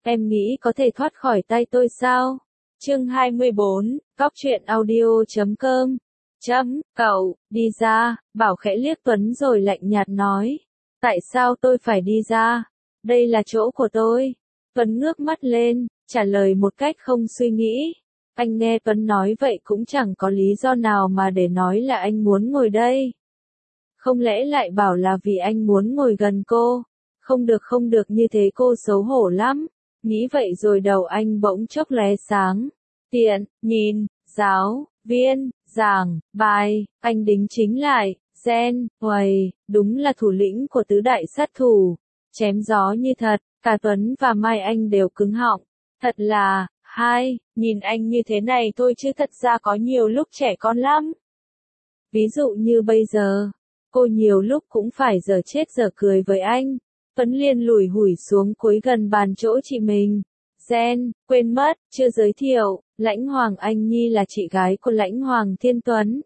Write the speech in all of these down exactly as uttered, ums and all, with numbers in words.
Em nghĩ có thể thoát khỏi tay tôi sao? Chương hai mươi bốn, Cóc truyện audio chấm com. Chấm, cậu, đi ra, Bảo khẽ liếc Tuấn rồi lạnh nhạt nói. Tại sao tôi phải đi ra? Đây là chỗ của tôi. Tuấn ngước mắt lên, trả lời một cách không suy nghĩ. Anh nghe Tuấn nói vậy cũng chẳng có lý do nào mà để nói là anh muốn ngồi đây. Không lẽ lại bảo là vì anh muốn ngồi gần cô? Không được không được, như thế cô xấu hổ lắm. Nghĩ vậy rồi đầu anh bỗng chốc lóe sáng. Tiện, nhìn, giáo, viên, giảng, bài, anh đính chính lại, gen, uầy, đúng là thủ lĩnh của tứ đại sát thủ. Chém gió như thật, cả Tuấn và Mai Anh đều cứng họng. Thật là, hai, nhìn anh như thế này thôi chứ thật ra có nhiều lúc trẻ con lắm. Ví dụ như bây giờ, cô nhiều lúc cũng phải giở chết giở cười với anh. Tuấn liền lủi hủi xuống cúi gần bàn chỗ chị mình. Gen, quên mất, chưa giới thiệu, Lãnh Hoàng Anh Nhi là chị gái của Lãnh Hoàng Thiên Tuấn.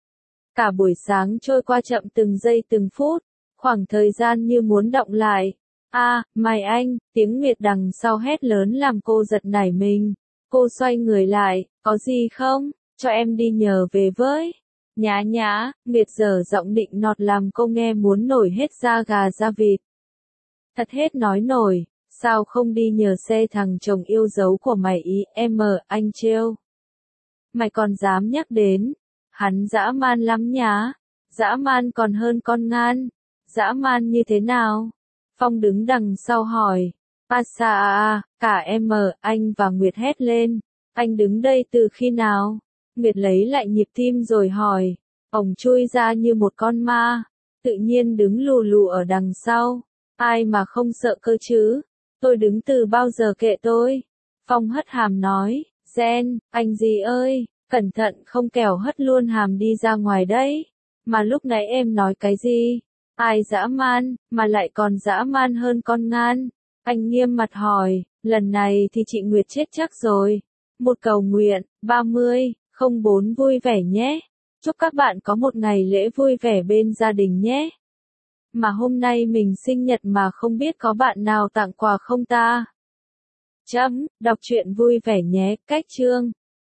Cả buổi sáng trôi qua chậm từng giây từng phút, khoảng thời gian như muốn động lại. A, à, Mai Anh, tiếng Nguyệt đằng sau hét lớn làm cô giật nảy mình. Cô xoay người lại, có gì không, cho em đi nhờ về với. Nhá nhá, Nguyệt dở giọng định nọt làm cô nghe muốn nổi hết da gà da vịt. Thật hết nói nổi, sao không đi nhờ xe thằng chồng yêu dấu của mày ý, em mờ, anh trêu. Mày còn dám nhắc đến, hắn dã man lắm nhá, dã man còn hơn con ngan, dã man như thế nào? Phong đứng đằng sau hỏi, a sa a, cả em mờ, anh và Nguyệt hét lên, anh đứng đây từ khi nào? Nguyệt lấy lại nhịp tim rồi hỏi, ổng chui ra như một con ma, tự nhiên đứng lù lù ở đằng sau. Ai mà không sợ cơ chứ? Tôi đứng từ bao giờ kệ tôi? Phong hất hàm nói, Gen, anh gì ơi, cẩn thận không kẻo hất luôn hàm đi ra ngoài đấy. Mà lúc nãy em nói cái gì? Ai dã man, mà lại còn dã man hơn con ngan? Anh nghiêm mặt hỏi, lần này thì chị Nguyệt chết chắc rồi. Một cầu nguyện, ba mươi, không bốn vui vẻ nhé. Chúc các bạn có một ngày lễ vui vẻ bên gia đình nhé. Mà hôm nay mình sinh nhật mà không biết có bạn nào tặng quà không ta? Chấm, đọc truyện vui vẻ nhé, cách chương.